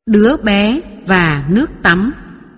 Đứa bé và nước tắm.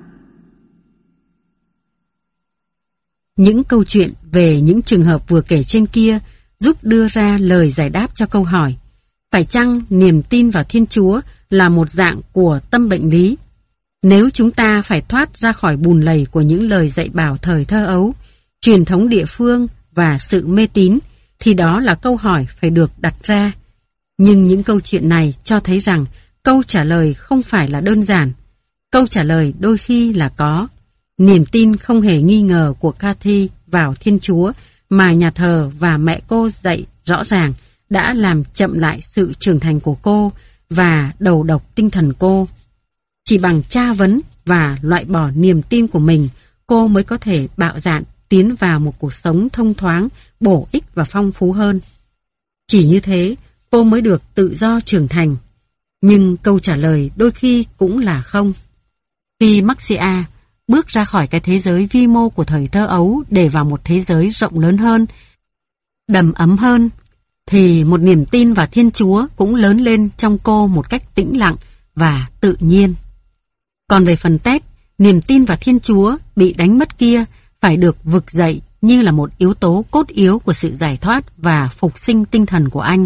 Những câu chuyện về những trường hợp vừa kể trên kia giúp đưa ra lời giải đáp cho câu hỏi: phải chăng niềm tin vào Thiên Chúa là một dạng của tâm bệnh lý? Nếu chúng ta phải thoát ra khỏi bùn lầy của những lời dạy bảo thời thơ ấu, truyền thống địa phương và sự mê tín, thì đó là câu hỏi phải được đặt ra. Nhưng những câu chuyện này cho thấy rằng câu trả lời không phải là đơn giản. Câu trả lời đôi khi là có. Niềm tin không hề nghi ngờ của Cathy vào Thiên Chúa mà nhà thờ và mẹ cô dạy rõ ràng đã làm chậm lại sự trưởng thành của cô và đầu độc tinh thần cô. Chỉ bằng tra vấn và loại bỏ niềm tin của mình, cô mới có thể bạo dạn tiến vào một cuộc sống thông thoáng, bổ ích và phong phú hơn. Chỉ như thế, cô mới được tự do trưởng thành. Nhưng câu trả lời đôi khi cũng là không. Khi Marcia bước ra khỏi cái thế giới vi mô của thời thơ ấu để vào một thế giới rộng lớn hơn, đầm ấm hơn, thì một niềm tin vào Thiên Chúa cũng lớn lên trong cô một cách tĩnh lặng và tự nhiên. Còn về phần Ted, niềm tin vào Thiên Chúa bị đánh mất kia phải được vực dậy như là một yếu tố cốt yếu của sự giải thoát và phục sinh tinh thần của anh.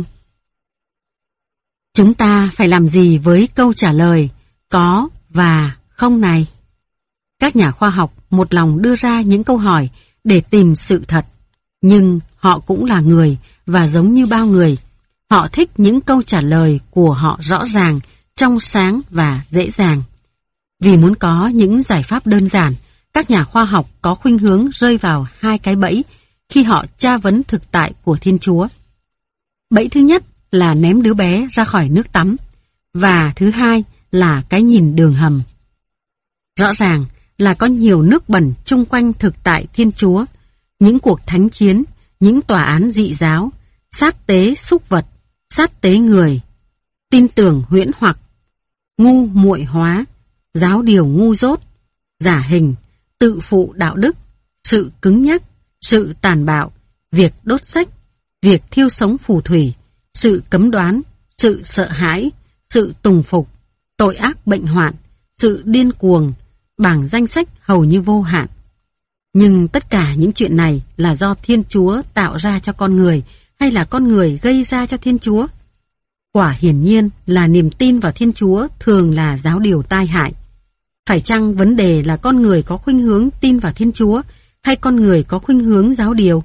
Chúng ta phải làm gì với câu trả lời có và không này? Các nhà khoa học một lòng đưa ra những câu hỏi để tìm sự thật, nhưng họ cũng là người và giống như bao người, họ thích những câu trả lời của họ rõ ràng, trong sáng và dễ dàng. Vì muốn có những giải pháp đơn giản, các nhà khoa học có khuynh hướng rơi vào hai cái bẫy khi họ tra vấn thực tại của Thiên Chúa. Bẫy thứ nhất là ném đứa bé ra khỏi nước tắm, và thứ hai là cái nhìn đường hầm. Rõ ràng là có nhiều nước bẩn chung quanh thực tại Thiên Chúa, những cuộc thánh chiến, những tòa án dị giáo, sát tế súc vật, sát tế người, tin tưởng huyễn hoặc, ngu muội hóa, giáo điều ngu dốt, giả hình, tự phụ đạo đức, sự cứng nhắc, sự tàn bạo, việc đốt sách, việc thiêu sống phù thủy, sự cấm đoán, sự sợ hãi, sự tùng phục, tội ác bệnh hoạn, sự điên cuồng, bảng danh sách hầu như vô hạn. Nhưng tất cả những chuyện này là do Thiên Chúa tạo ra cho con người hay là con người gây ra cho Thiên Chúa? Quả hiển nhiên là niềm tin vào Thiên Chúa thường là giáo điều tai hại. Phải chăng vấn đề là con người có khuynh hướng tin vào Thiên Chúa hay con người có khuynh hướng giáo điều?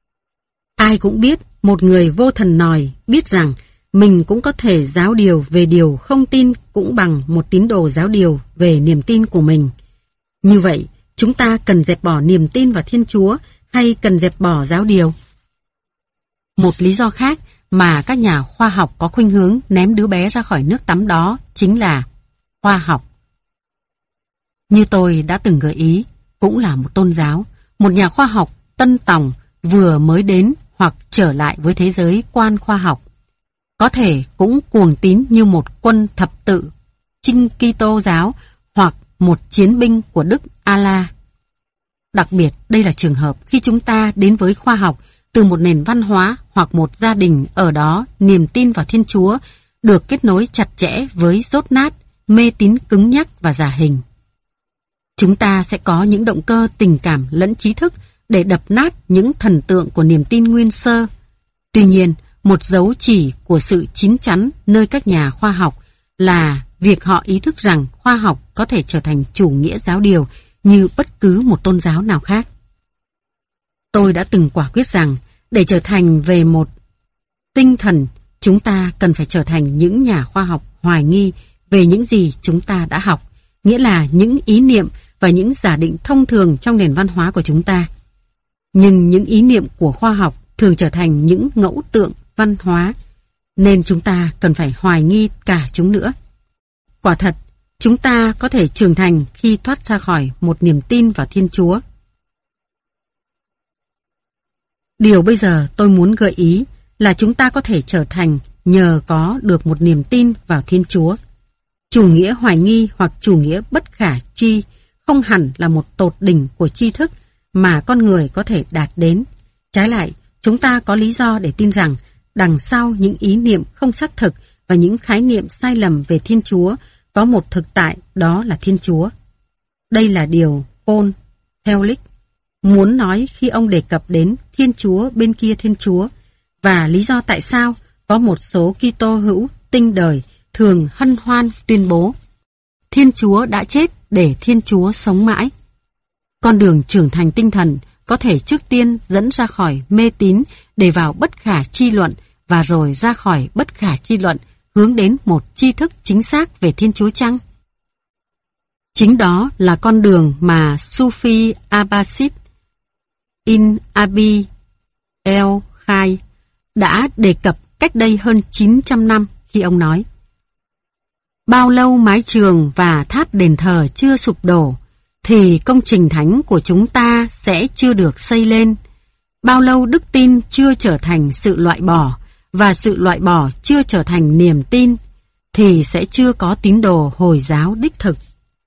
Ai cũng biết một người vô thần nòi biết rằng mình cũng có thể giáo điều về điều không tin cũng bằng một tín đồ giáo điều về niềm tin của mình. Như vậy, chúng ta cần dẹp bỏ niềm tin vào Thiên Chúa hay cần dẹp bỏ giáo điều? Một lý do khác mà các nhà khoa học có khuynh hướng ném đứa bé ra khỏi nước tắm đó chính là khoa học. Như tôi đã từng gợi ý, cũng là một tôn giáo, một nhà khoa học tân tòng vừa mới đến hoặc trở lại với thế giới quan khoa học. Có thể cũng cuồng tín như một quân thập tự, Chinh Kitô giáo hoặc một chiến binh của Đức Allah. Đặc biệt đây là trường hợp khi chúng ta đến với khoa học từ một nền văn hóa hoặc một gia đình ở đó niềm tin vào Thiên Chúa được kết nối chặt chẽ với dốt nát, mê tín cứng nhắc và giả hình. Chúng ta sẽ có những động cơ tình cảm lẫn trí thức để đập nát những thần tượng của niềm tin nguyên sơ. Tuy nhiên, một dấu chỉ của sự chín chắn nơi các nhà khoa học là việc họ ý thức rằng khoa học có thể trở thành chủ nghĩa giáo điều như bất cứ một tôn giáo nào khác. Tôi đã từng quả quyết rằng để trở thành về một tinh thần, chúng ta cần phải trở thành những nhà khoa học hoài nghi về những gì chúng ta đã học, nghĩa là những ý niệm và những giả định thông thường trong nền văn hóa của chúng ta. Nhưng những ý niệm của khoa học thường trở thành những ngẫu tượng văn hóa, nên chúng ta cần phải hoài nghi cả chúng nữa. Quả thật, chúng ta có thể trưởng thành khi thoát ra khỏi một niềm tin vào Thiên Chúa. Điều bây giờ tôi muốn gợi ý là chúng ta có thể trở thành nhờ có được một niềm tin vào Thiên Chúa. Chủ nghĩa hoài nghi hoặc chủ nghĩa bất khả tri không hẳn là một tột đỉnh của tri thức mà con người có thể đạt đến. Trái lại, chúng ta có lý do để tin rằng đằng sau những ý niệm không xác thực và những khái niệm sai lầm về Thiên Chúa có một thực tại, đó là Thiên Chúa. Đây là điều Paul Tillich muốn nói khi ông đề cập đến Thiên Chúa bên kia Thiên Chúa, và lý do tại sao có một số Kitô hữu tinh đời thường hân hoan tuyên bố Thiên Chúa đã chết để Thiên Chúa sống mãi. Con đường trưởng thành tinh thần có thể trước tiên dẫn ra khỏi mê tín để vào bất khả chi luận, và rồi ra khỏi bất khả chi luận hướng đến một tri thức chính xác về Thiên Chúa chăng? Chính đó là con đường mà Sufi Abbasid Ibn Abi el-Khai đã đề cập cách đây hơn 900 năm khi ông nói: bao lâu mái trường và tháp đền thờ chưa sụp đổ, thì công trình thánh của chúng ta sẽ chưa được xây lên. Bao lâu đức tin chưa trở thành sự loại bỏ, và sự loại bỏ chưa trở thành niềm tin, thì sẽ chưa có tín đồ Hồi giáo đích thực.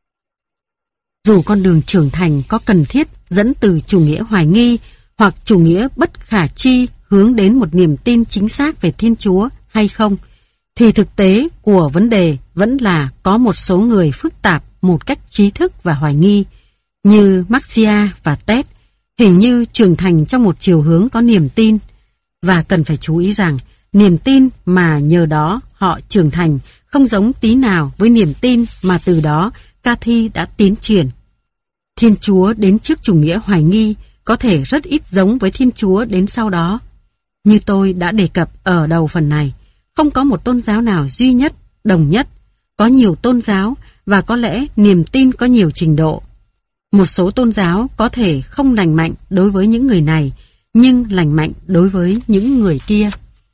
Dù con đường trưởng thành có cần thiết dẫn từ chủ nghĩa hoài nghi hoặc chủ nghĩa bất khả tri hướng đến một niềm tin chính xác về Thiên Chúa hay không, thì thực tế của vấn đề vẫn là có một số người phức tạp một cách trí thức và hoài nghi, như Marcia và Ted, hình như trưởng thành trong một chiều hướng có niềm tin. Và cần phải chú ý rằng, niềm tin mà nhờ đó họ trưởng thành không giống tí nào với niềm tin mà từ đó Cathy đã tiến triển. Thiên Chúa đến trước chủ nghĩa hoài nghi có thể rất ít giống với Thiên Chúa đến sau đó. Như tôi đã đề cập ở đầu phần này, không có một tôn giáo nào duy nhất, đồng nhất. Có nhiều tôn giáo và có lẽ niềm tin có nhiều trình độ. Một số tôn giáo có thể không lành mạnh đối với những người này, nhưng lành mạnh đối với những người kia.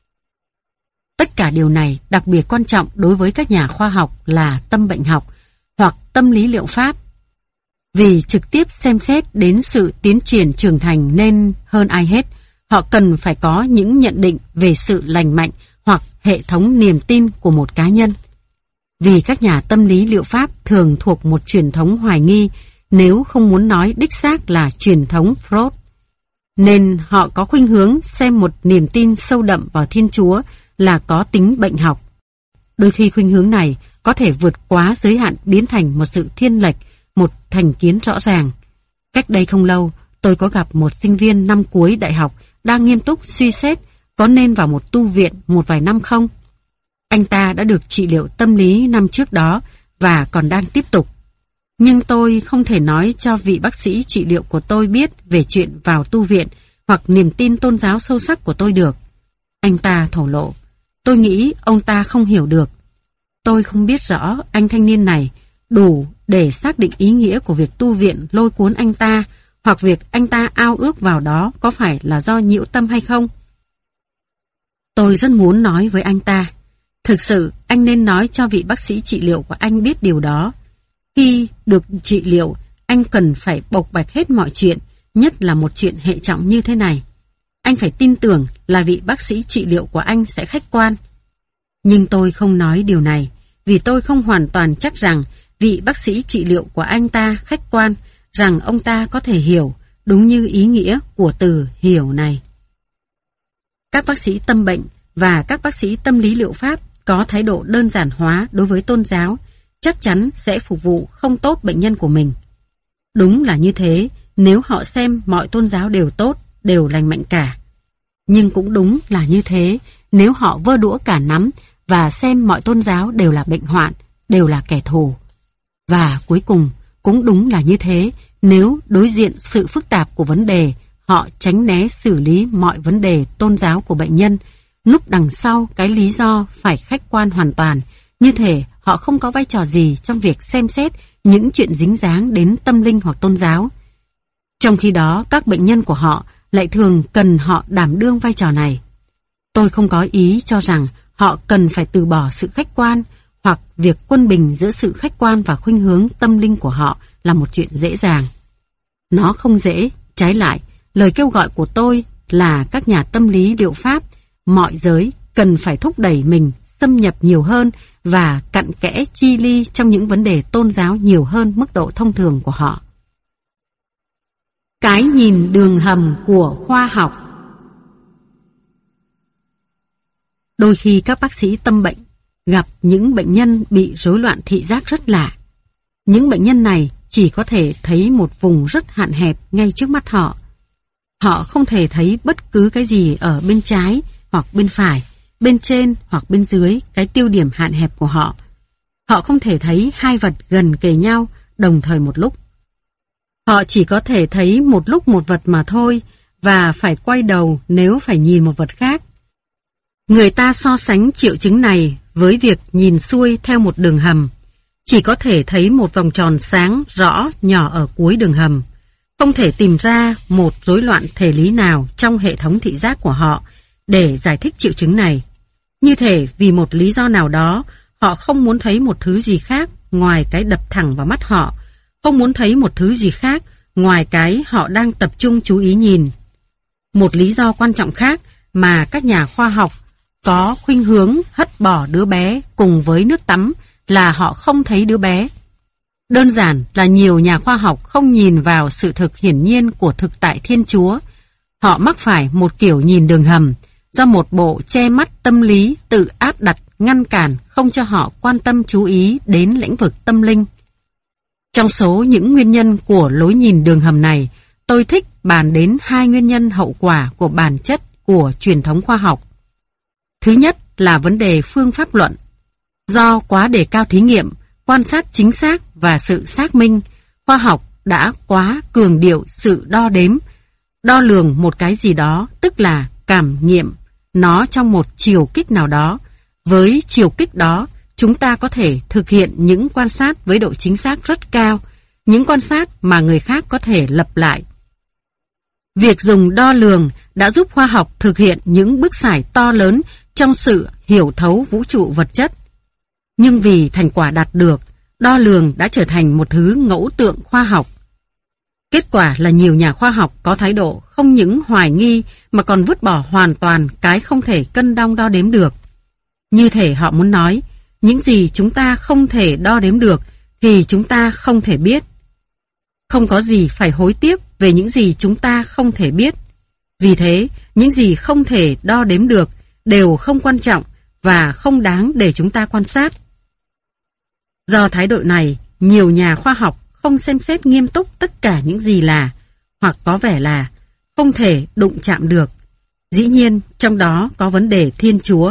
Tất cả điều này đặc biệt quan trọng đối với các nhà khoa học là tâm bệnh học hoặc tâm lý liệu pháp, vì trực tiếp xem xét đến sự tiến triển trưởng thành nên hơn ai hết, họ cần phải có những nhận định về sự lành mạnh hoặc hệ thống niềm tin của một cá nhân. Vì các nhà tâm lý liệu pháp thường thuộc một truyền thống hoài nghi, nếu không muốn nói đích xác là truyền thống Freud, nên họ có khuynh hướng xem một niềm tin sâu đậm vào Thiên Chúa là có tính bệnh học. Đôi khi khuynh hướng này có thể vượt quá giới hạn biến thành một sự thiên lệch, một thành kiến rõ ràng. Cách đây không lâu, tôi có gặp một sinh viên năm cuối đại học đang nghiêm túc suy xét có nên vào một tu viện một vài năm không. Anh ta đã được trị liệu tâm lý năm trước đó và còn đang tiếp tục. Nhưng tôi không thể nói cho vị bác sĩ trị liệu của tôi biết về chuyện vào tu viện hoặc niềm tin tôn giáo sâu sắc của tôi được. Anh ta thổ lộ. Tôi nghĩ ông ta không hiểu được. Tôi không biết rõ anh thanh niên này đủ để xác định ý nghĩa của việc tu viện lôi cuốn anh ta, hoặc việc anh ta ao ước vào đó có phải là do nhiễu tâm hay không. Tôi rất muốn nói với anh ta, thực sự anh nên nói cho vị bác sĩ trị liệu của anh biết điều đó. Khi được trị liệu, anh cần phải bộc bạch hết mọi chuyện, nhất là một chuyện hệ trọng như thế này. Anh phải tin tưởng là vị bác sĩ trị liệu của anh sẽ khách quan. Nhưng tôi không nói điều này, vì tôi không hoàn toàn chắc rằng vị bác sĩ trị liệu của anh ta khách quan, rằng ông ta có thể hiểu đúng như ý nghĩa của từ hiểu này. Các bác sĩ tâm bệnh và các bác sĩ tâm lý liệu pháp có thái độ đơn giản hóa đối với tôn giáo, chắc chắn sẽ phục vụ không tốt bệnh nhân của mình. Đúng là như thế nếu họ xem mọi tôn giáo đều tốt, đều lành mạnh cả. Nhưng cũng đúng là như thế nếu họ vơ đũa cả nắm và xem mọi tôn giáo đều là bệnh hoạn, đều là kẻ thù. Và cuối cùng cũng đúng là như thế nếu đối diện sự phức tạp của vấn đề, họ tránh né xử lý mọi vấn đề tôn giáo của bệnh nhân, núp đằng sau cái lý do phải khách quan hoàn toàn, như thể họ không có vai trò gì trong việc xem xét những chuyện dính dáng đến tâm linh hoặc tôn giáo. Trong khi đó, các bệnh nhân của họ lại thường cần họ đảm đương vai trò này. Tôi không có ý cho rằng họ cần phải từ bỏ sự khách quan, hoặc việc quân bình giữa sự khách quan và khuynh hướng tâm linh của họ là một chuyện dễ dàng. Nó không dễ, trái lại, lời kêu gọi của tôi là các nhà tâm lý liệu pháp, mọi giới cần phải thúc đẩy mình xâm nhập nhiều hơn và cặn kẽ chi ly trong những vấn đề tôn giáo nhiều hơn mức độ thông thường của họ. Cái nhìn đường hầm của khoa học. Đôi khi các bác sĩ tâm bệnh gặp những bệnh nhân bị rối loạn thị giác rất lạ. Những bệnh nhân này chỉ có thể thấy một vùng rất hạn hẹp ngay trước mắt họ. Họ không thể thấy bất cứ cái gì ở bên trái hoặc bên phải, bên trên hoặc bên dưới cái tiêu điểm hạn hẹp của họ. Họ không thể thấy hai vật gần kề nhau đồng thời một lúc. Họ chỉ có thể thấy một lúc một vật mà thôi, và phải quay đầu nếu phải nhìn một vật khác. Người ta so sánh triệu chứng này với việc nhìn xuôi theo một đường hầm. Chỉ có thể thấy một vòng tròn sáng rõ nhỏ ở cuối đường hầm. Không thể tìm ra một rối loạn thể lý nào trong hệ thống thị giác của họ để giải thích triệu chứng này. Như thể vì một lý do nào đó, họ không muốn thấy một thứ gì khác ngoài cái đập thẳng vào mắt họ, không muốn thấy một thứ gì khác ngoài cái họ đang tập trung chú ý nhìn. Một lý do quan trọng khác mà các nhà khoa học có khuynh hướng hất bỏ đứa bé cùng với nước tắm là họ không thấy đứa bé. Đơn giản là nhiều nhà khoa học không nhìn vào sự thực hiển nhiên của thực tại Thiên Chúa. Họ mắc phải một kiểu nhìn đường hầm do một bộ che mắt tâm lý tự áp đặt ngăn cản không cho họ quan tâm chú ý đến lĩnh vực tâm linh. Trong số những nguyên nhân của lối nhìn đường hầm này, tôi thích bàn đến hai nguyên nhân hậu quả của bản chất của truyền thống khoa học. Thứ nhất là vấn đề phương pháp luận. Do quá đề cao thí nghiệm, quan sát chính xác và sự xác minh, khoa học đã quá cường điệu sự đo đếm, đo lường một cái gì đó, tức là cảm nghiệm nó trong một chiều kích nào đó. Với chiều kích đó, chúng ta có thể thực hiện những quan sát với độ chính xác rất cao, những quan sát mà người khác có thể lặp lại. Việc dùng đo lường đã giúp khoa học thực hiện những bước xài to lớn trong sự hiểu thấu vũ trụ vật chất. Nhưng vì thành quả đạt được, đo lường đã trở thành một thứ ngẫu tượng khoa học. Kết quả là nhiều nhà khoa học có thái độ không những hoài nghi mà còn vứt bỏ hoàn toàn cái không thể cân đong đo đếm được. Như thể họ muốn nói, những gì chúng ta không thể đo đếm được thì chúng ta không thể biết. Không có gì phải hối tiếc về những gì chúng ta không thể biết. Vì thế, những gì không thể đo đếm được đều không quan trọng và không đáng để chúng ta quan sát. Do thái độ này, nhiều nhà khoa học không xem xét nghiêm túc tất cả những gì là, hoặc có vẻ là, không thể đụng chạm được. Dĩ nhiên, trong đó có vấn đề Thiên Chúa.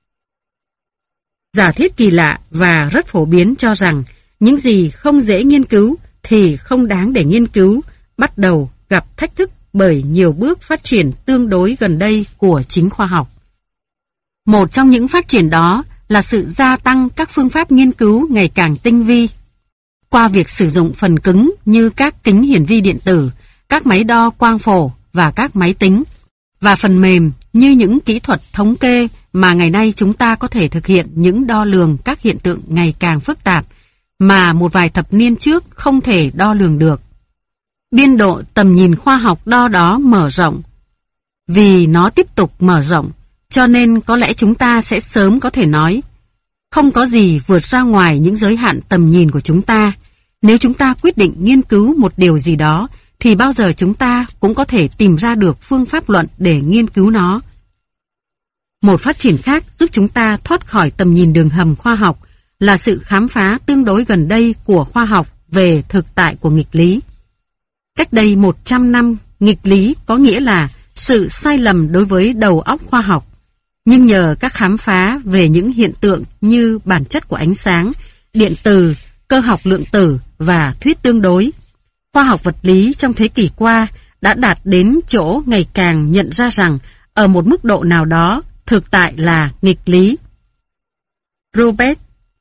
Giả thiết kỳ lạ và rất phổ biến cho rằng những gì không dễ nghiên cứu thì không đáng để nghiên cứu, bắt đầu gặp thách thức bởi nhiều bước phát triển tương đối gần đây của chính khoa học. Một trong những phát triển đó là sự gia tăng các phương pháp nghiên cứu ngày càng tinh vi. Qua việc sử dụng phần cứng như các kính hiển vi điện tử, các máy đo quang phổ và các máy tính, và phần mềm như những kỹ thuật thống kê mà ngày nay chúng ta có thể thực hiện những đo lường các hiện tượng ngày càng phức tạp mà một vài thập niên trước không thể đo lường được. Biên độ tầm nhìn khoa học đo đó mở rộng. Vì nó tiếp tục mở rộng, cho nên có lẽ chúng ta sẽ sớm có thể nói không có gì vượt ra ngoài những giới hạn tầm nhìn của chúng ta. Nếu chúng ta quyết định nghiên cứu một điều gì đó, thì bao giờ chúng ta cũng có thể tìm ra được phương pháp luận để nghiên cứu nó. Một phát triển khác giúp chúng ta thoát khỏi tầm nhìn đường hầm khoa học là sự khám phá tương đối gần đây của khoa học về thực tại của nghịch lý. Cách đây 100 năm, nghịch lý có nghĩa là sự sai lầm đối với đầu óc khoa học. Nhưng nhờ các khám phá về những hiện tượng như bản chất của ánh sáng, điện từ, cơ học lượng tử và thuyết tương đối, khoa học vật lý trong thế kỷ qua đã đạt đến chỗ ngày càng nhận ra rằng ở một mức độ nào đó thực tại là nghịch lý. Robert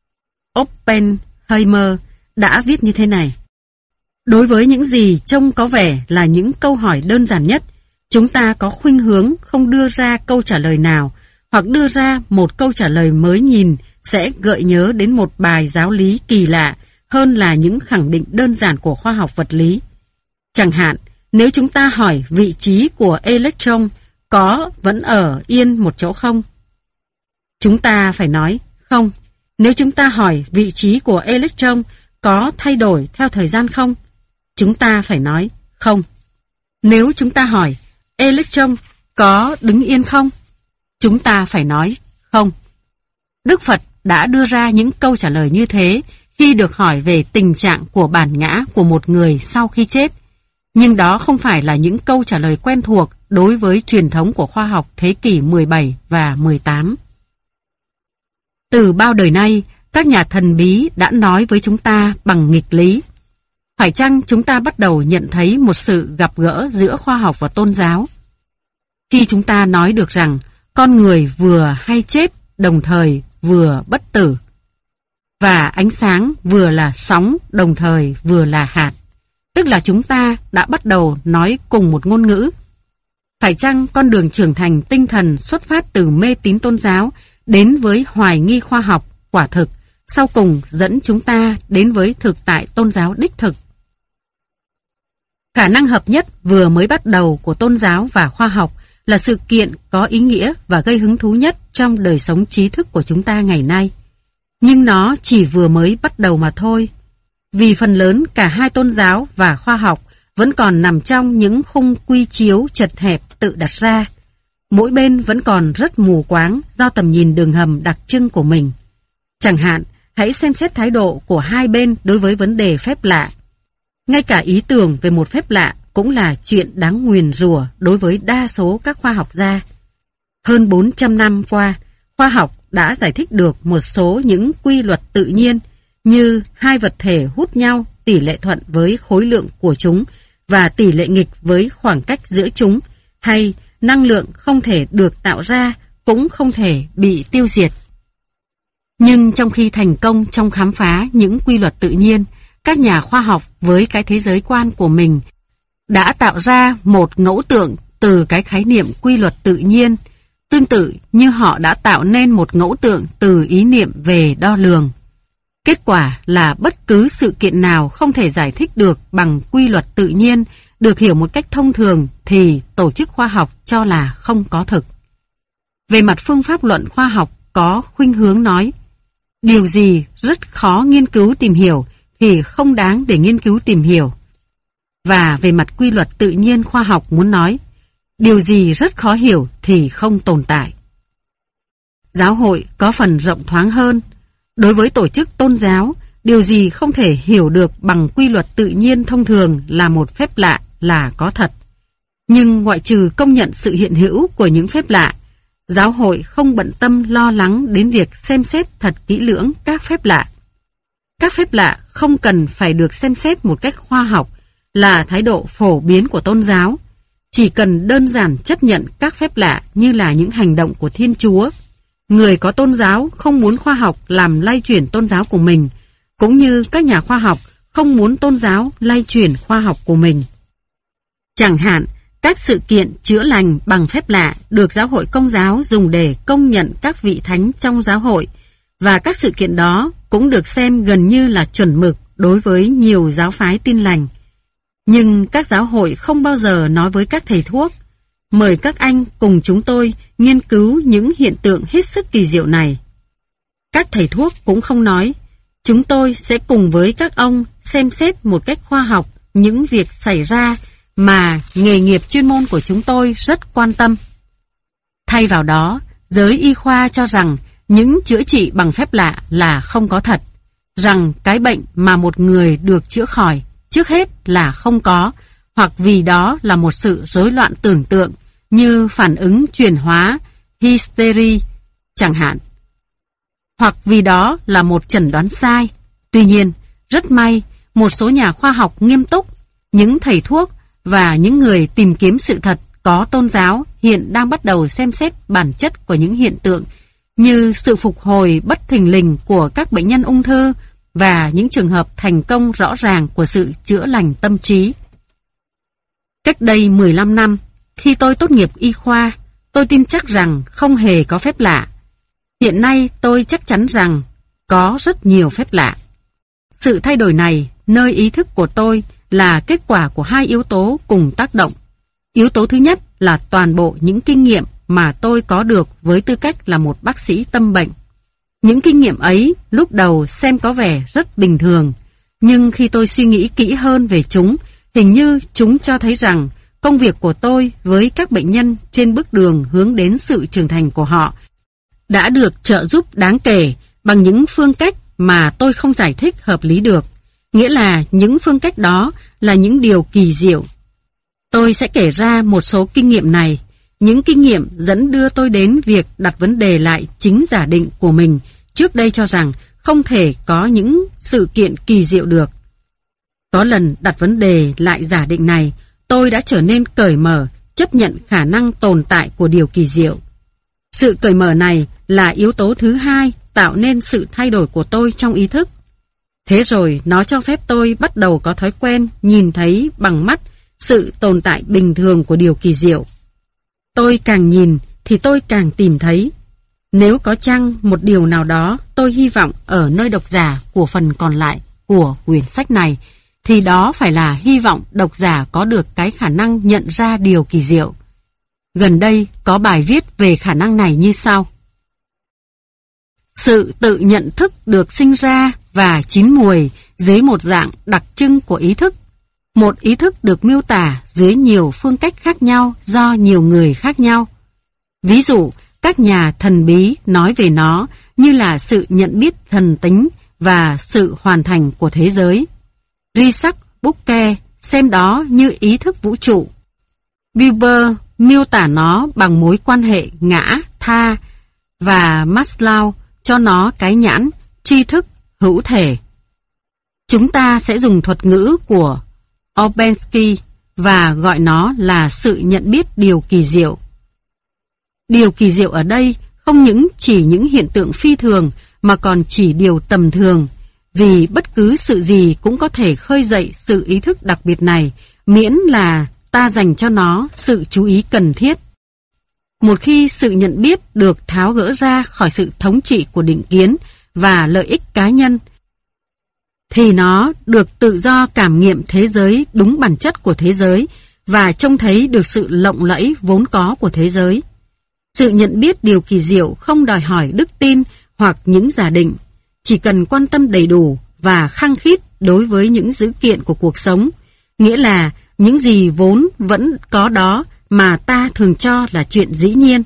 Oppenheimer đã viết như thế này: đối với những gì trông có vẻ là những câu hỏi đơn giản nhất, chúng ta có khuynh hướng không đưa ra câu trả lời nào, hoặc đưa ra một câu trả lời mới nhìn sẽ gợi nhớ đến một bài giáo lý kỳ lạ hơn là những khẳng định đơn giản của khoa học vật lý. Chẳng hạn, nếu chúng ta hỏi vị trí của electron có vẫn ở yên một chỗ không? Chúng ta phải nói không. Nếu chúng ta hỏi vị trí của electron có thay đổi theo thời gian không? Chúng ta phải nói không. Nếu chúng ta hỏi electron có đứng yên không? Chúng ta phải nói không. Đức Phật đã đưa ra những câu trả lời như thế khi được hỏi về tình trạng của bản ngã của một người sau khi chết. Nhưng đó không phải là những câu trả lời quen thuộc đối với truyền thống của khoa học thế kỷ 17 và 18. Từ bao đời nay, các nhà thần bí đã nói với chúng ta bằng nghịch lý. Phải chăng chúng ta bắt đầu nhận thấy một sự gặp gỡ giữa khoa học và tôn giáo? Khi chúng ta nói được rằng con người vừa hay chết đồng thời vừa bất tử, và ánh sáng vừa là sóng đồng thời vừa là hạt, tức là chúng ta đã bắt đầu nói cùng một ngôn ngữ. Phải chăng con đường trưởng thành tinh thần xuất phát từ mê tín tôn giáo đến với hoài nghi khoa học quả thực, sau cùng dẫn chúng ta đến với thực tại tôn giáo đích thực? Khả năng hợp nhất vừa mới bắt đầu của tôn giáo và khoa học là sự kiện có ý nghĩa và gây hứng thú nhất trong đời sống trí thức của chúng ta ngày nay. Nhưng nó chỉ vừa mới bắt đầu mà thôi. Vì phần lớn cả hai tôn giáo và khoa học vẫn còn nằm trong những khung quy chiếu chật hẹp tự đặt ra. Mỗi bên vẫn còn rất mù quáng do tầm nhìn đường hầm đặc trưng của mình. Chẳng hạn, hãy xem xét thái độ của hai bên đối với vấn đề phép lạ. Ngay cả ý tưởng về một phép lạ cũng là chuyện đáng nguyền rủa đối với đa số các khoa học gia. Hơn 400 năm qua, khoa học đã giải thích được một số những quy luật tự nhiên như hai vật thể hút nhau tỷ lệ thuận với khối lượng của chúng và tỷ lệ nghịch với khoảng cách giữa chúng, hay năng lượng không thể được tạo ra cũng không thể bị tiêu diệt. Nhưng trong khi thành công trong khám phá những quy luật tự nhiên, các nhà khoa học với cái thế giới quan của mình đã tạo ra một ngẫu tượng từ cái khái niệm quy luật tự nhiên, tương tự như họ đã tạo nên một ngẫu tượng từ ý niệm về đo lường. Kết quả là bất cứ sự kiện nào không thể giải thích được bằng quy luật tự nhiên, được hiểu một cách thông thường thì tổ chức khoa học cho là không có thực. Về mặt phương pháp luận khoa học có khuynh hướng nói, điều gì rất khó nghiên cứu tìm hiểu thì không đáng để nghiên cứu tìm hiểu. Và về mặt quy luật tự nhiên khoa học muốn nói, điều gì rất khó hiểu thì không tồn tại. Giáo hội có phần rộng thoáng hơn. Đối với tổ chức tôn giáo, điều gì không thể hiểu được bằng quy luật tự nhiên thông thường là một phép lạ là có thật. Nhưng ngoại trừ công nhận sự hiện hữu của những phép lạ, giáo hội không bận tâm lo lắng đến việc xem xét thật kỹ lưỡng các phép lạ. Các phép lạ không cần phải được xem xét một cách khoa học là thái độ phổ biến của tôn giáo, chỉ cần đơn giản chấp nhận các phép lạ như là những hành động của Thiên Chúa. Người có tôn giáo không muốn khoa học làm lay chuyển tôn giáo của mình, cũng như các nhà khoa học không muốn tôn giáo lay chuyển khoa học của mình. Chẳng hạn, các sự kiện chữa lành bằng phép lạ được giáo hội Công giáo dùng để công nhận các vị thánh trong giáo hội, và các sự kiện đó cũng được xem gần như là chuẩn mực đối với nhiều giáo phái Tin lành. Nhưng các giáo hội không bao giờ nói với các thầy thuốc, mời các anh cùng chúng tôi nghiên cứu những hiện tượng hết sức kỳ diệu này. Các thầy thuốc cũng không nói, chúng tôi sẽ cùng với các ông xem xét một cách khoa học những việc xảy ra mà nghề nghiệp chuyên môn của chúng tôi rất quan tâm. Thay vào đó, giới y khoa cho rằng những chữa trị bằng phép lạ là không có thật, rằng cái bệnh mà một người được chữa khỏi trước hết là không có, hoặc vì đó là một sự rối loạn tưởng tượng như phản ứng chuyển hóa, hysteria chẳng hạn, hoặc vì đó là một chẩn đoán sai. Tuy nhiên, rất may, một số nhà khoa học nghiêm túc, những thầy thuốc và những người tìm kiếm sự thật có tôn giáo hiện đang bắt đầu xem xét bản chất của những hiện tượng như sự phục hồi bất thình lình của các bệnh nhân ung thư và những trường hợp thành công rõ ràng của sự chữa lành tâm trí. Cách đây 15 năm, khi tôi tốt nghiệp y khoa, tôi tin chắc rằng không hề có phép lạ. Hiện nay tôi chắc chắn rằng có rất nhiều phép lạ. Sự thay đổi này nơi ý thức của tôi là kết quả của hai yếu tố cùng tác động. Yếu tố thứ nhất là toàn bộ những kinh nghiệm mà tôi có được với tư cách là một bác sĩ tâm bệnh. Những kinh nghiệm ấy lúc đầu xem có vẻ rất bình thường, nhưng khi tôi suy nghĩ kỹ hơn về chúng, hình như chúng cho thấy rằng công việc của tôi với các bệnh nhân trên bước đường hướng đến sự trưởng thành của họ đã được trợ giúp đáng kể bằng những phương cách mà tôi không giải thích hợp lý được. Nghĩa là những phương cách đó là những điều kỳ diệu. Tôi sẽ kể ra một số kinh nghiệm này. Những kinh nghiệm dẫn đưa tôi đến việc đặt vấn đề lại chính giả định của mình trước đây cho rằng không thể có những sự kiện kỳ diệu được. Có lần đặt vấn đề lại giả định này, tôi đã trở nên cởi mở, chấp nhận khả năng tồn tại của điều kỳ diệu. Sự cởi mở này là yếu tố thứ hai tạo nên sự thay đổi của tôi trong ý thức. Thế rồi nó cho phép tôi bắt đầu có thói quen nhìn thấy bằng mắt sự tồn tại bình thường của điều kỳ diệu. Tôi càng nhìn thì tôi càng tìm thấy. Nếu có chăng một điều nào đó tôi hy vọng ở nơi độc giả của phần còn lại của quyển sách này, thì đó phải là hy vọng độc giả có được cái khả năng nhận ra điều kỳ diệu. Gần đây có bài viết về khả năng này như sau. Sự tự nhận thức được sinh ra và chín mùi dưới một dạng đặc trưng của ý thức. Một ý thức được miêu tả dưới nhiều phương cách khác nhau do nhiều người khác nhau. Ví dụ, các nhà thần bí nói về nó như là sự nhận biết thần tính và sự hoàn thành của thế giới. Isaac Bukke xem đó như ý thức vũ trụ. Buber miêu tả nó bằng mối quan hệ ngã, tha, và Maslow cho nó cái nhãn tri thức hữu thể. Chúng ta sẽ dùng thuật ngữ của Ouspensky và gọi nó là sự nhận biết điều kỳ diệu. Điều kỳ diệu ở đây không những chỉ những hiện tượng phi thường mà còn chỉ điều tầm thường, vì bất cứ sự gì cũng có thể khơi dậy sự ý thức đặc biệt này, miễn là ta dành cho nó sự chú ý cần thiết. Một khi sự nhận biết được tháo gỡ ra khỏi sự thống trị của định kiến và lợi ích cá nhân, thì nó được tự do cảm nghiệm thế giới đúng bản chất của thế giới và trông thấy được sự lộng lẫy vốn có của thế giới. Sự nhận biết điều kỳ diệu không đòi hỏi đức tin hoặc những giả định, chỉ cần quan tâm đầy đủ và khăng khít đối với những dữ kiện của cuộc sống, nghĩa là những gì vốn vẫn có đó mà ta thường cho là chuyện dĩ nhiên.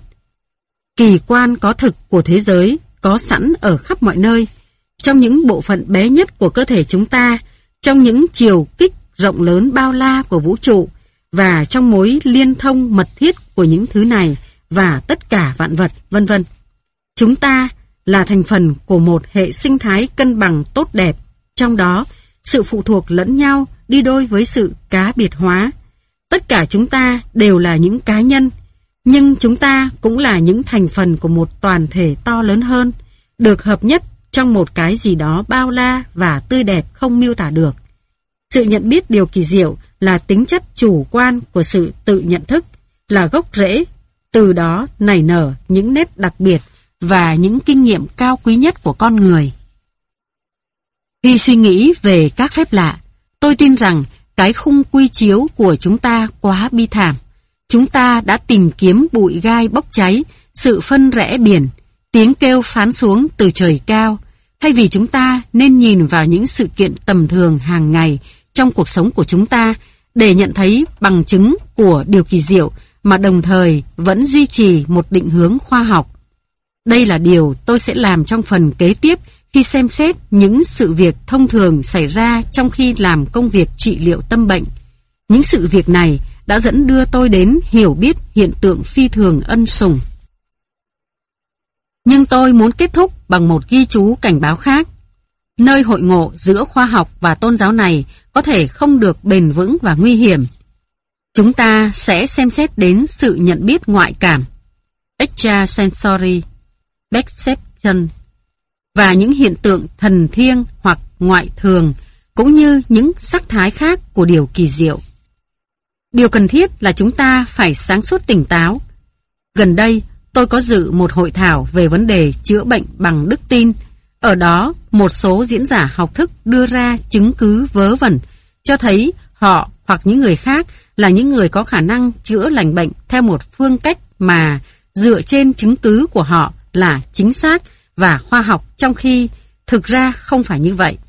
Kỳ quan có thực của thế giới có sẵn ở khắp mọi nơi, trong những bộ phận bé nhất của cơ thể chúng ta, trong những chiều kích rộng lớn bao la của vũ trụ, và trong mối liên thông mật thiết của những thứ này và tất cả vạn vật, vân vân. Chúng ta là thành phần của một hệ sinh thái cân bằng tốt đẹp, trong đó sự phụ thuộc lẫn nhau đi đôi với sự cá biệt hóa. Tất cả chúng ta đều là những cá nhân, nhưng chúng ta cũng là những thành phần của một toàn thể to lớn hơn, được hợp nhất trong một cái gì đó bao la và tươi đẹp không miêu tả được. Sự nhận biết điều kỳ diệu là tính chất chủ quan của sự tự nhận thức, là gốc rễ, từ đó nảy nở những nét đặc biệt và những kinh nghiệm cao quý nhất của con người. Khi suy nghĩ về các phép lạ, tôi tin rằng cái khung quy chiếu của chúng ta quá bi thảm. Chúng ta đã tìm kiếm bụi gai bốc cháy, sự phân rẽ biển, tiếng kêu phán xuống từ trời cao, thay vì chúng ta nên nhìn vào những sự kiện tầm thường hàng ngày trong cuộc sống của chúng ta để nhận thấy bằng chứng của điều kỳ diệu mà đồng thời vẫn duy trì một định hướng khoa học. Đây là điều tôi sẽ làm trong phần kế tiếp khi xem xét những sự việc thông thường xảy ra trong khi làm công việc trị liệu tâm bệnh. Những sự việc này đã dẫn đưa tôi đến hiểu biết hiện tượng phi thường ân sủng. Nhưng tôi muốn kết thúc bằng một ghi chú cảnh báo khác. Nơi hội ngộ giữa khoa học và tôn giáo này có thể không được bền vững và nguy hiểm. Chúng ta sẽ xem xét đến sự nhận biết ngoại cảm, extrasensory perception, và những hiện tượng thần thiêng hoặc ngoại thường, cũng như những sắc thái khác của điều kỳ diệu. Điều cần thiết là chúng ta phải sáng suốt tỉnh táo. Gần đây, tôi có dự một hội thảo về vấn đề chữa bệnh bằng đức tin. Ở đó, một số diễn giả học thức đưa ra chứng cứ vớ vẩn, cho thấy họ hoặc những người khác là những người có khả năng chữa lành bệnh theo một phương cách mà dựa trên chứng cứ của họ là chính xác và khoa học, trong khi thực ra không phải như vậy.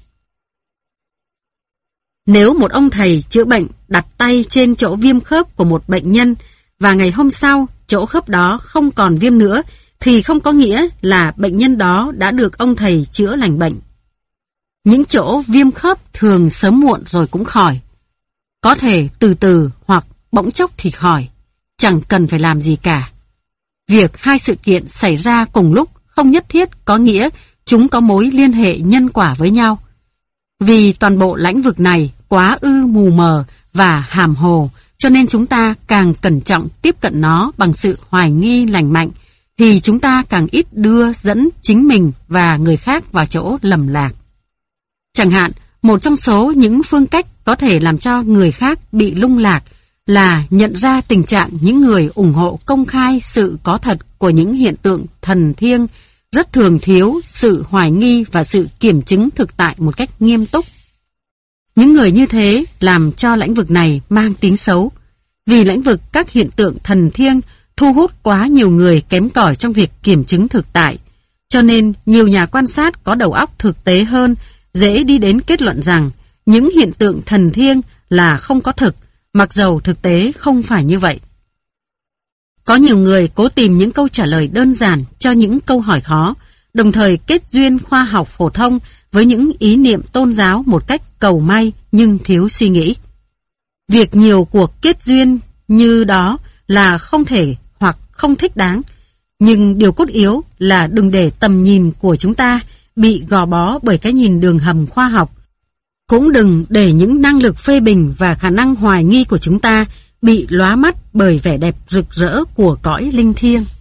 Nếu một ông thầy chữa bệnh đặt tay trên chỗ viêm khớp của một bệnh nhân và ngày hôm sau chỗ khớp đó không còn viêm nữa, thì không có nghĩa là bệnh nhân đó đã được ông thầy chữa lành bệnh. Những chỗ viêm khớp thường sớm muộn rồi cũng khỏi. Có thể từ từ hoặc bỗng chốc thì khỏi. Chẳng cần phải làm gì cả. Việc hai sự kiện xảy ra cùng lúc không nhất thiết có nghĩa chúng có mối liên hệ nhân quả với nhau. Vì toàn bộ lãnh vực này quá ư mù mờ và hàm hồ, cho nên chúng ta càng cẩn trọng tiếp cận nó bằng sự hoài nghi lành mạnh, thì chúng ta càng ít đưa dẫn chính mình và người khác vào chỗ lầm lạc. Chẳng hạn, một trong số những phương cách có thể làm cho người khác bị lung lạc là nhận ra tình trạng những người ủng hộ công khai sự có thật của những hiện tượng thần thiêng rất thường thiếu sự hoài nghi và sự kiểm chứng thực tại một cách nghiêm túc. Những người như thế làm cho lĩnh vực này mang tiếng xấu, vì lĩnh vực các hiện tượng thần thiêng thu hút quá nhiều người kém cỏi trong việc kiểm chứng thực tại, cho nên nhiều nhà quan sát có đầu óc thực tế hơn dễ đi đến kết luận rằng những hiện tượng thần thiêng là không có thực, mặc dầu thực tế không phải như vậy. Có nhiều người cố tìm những câu trả lời đơn giản cho những câu hỏi khó, đồng thời kết duyên khoa học phổ thông với những ý niệm tôn giáo một cách cầu may nhưng thiếu suy nghĩ. Việc nhiều cuộc kết duyên như đó là không thể hoặc không thích đáng, nhưng điều cốt yếu là đừng để tầm nhìn của chúng ta bị gò bó bởi cái nhìn đường hầm khoa học. Cũng đừng để những năng lực phê bình và khả năng hoài nghi của chúng ta bị lóa mắt bởi vẻ đẹp rực rỡ của cõi linh thiêng.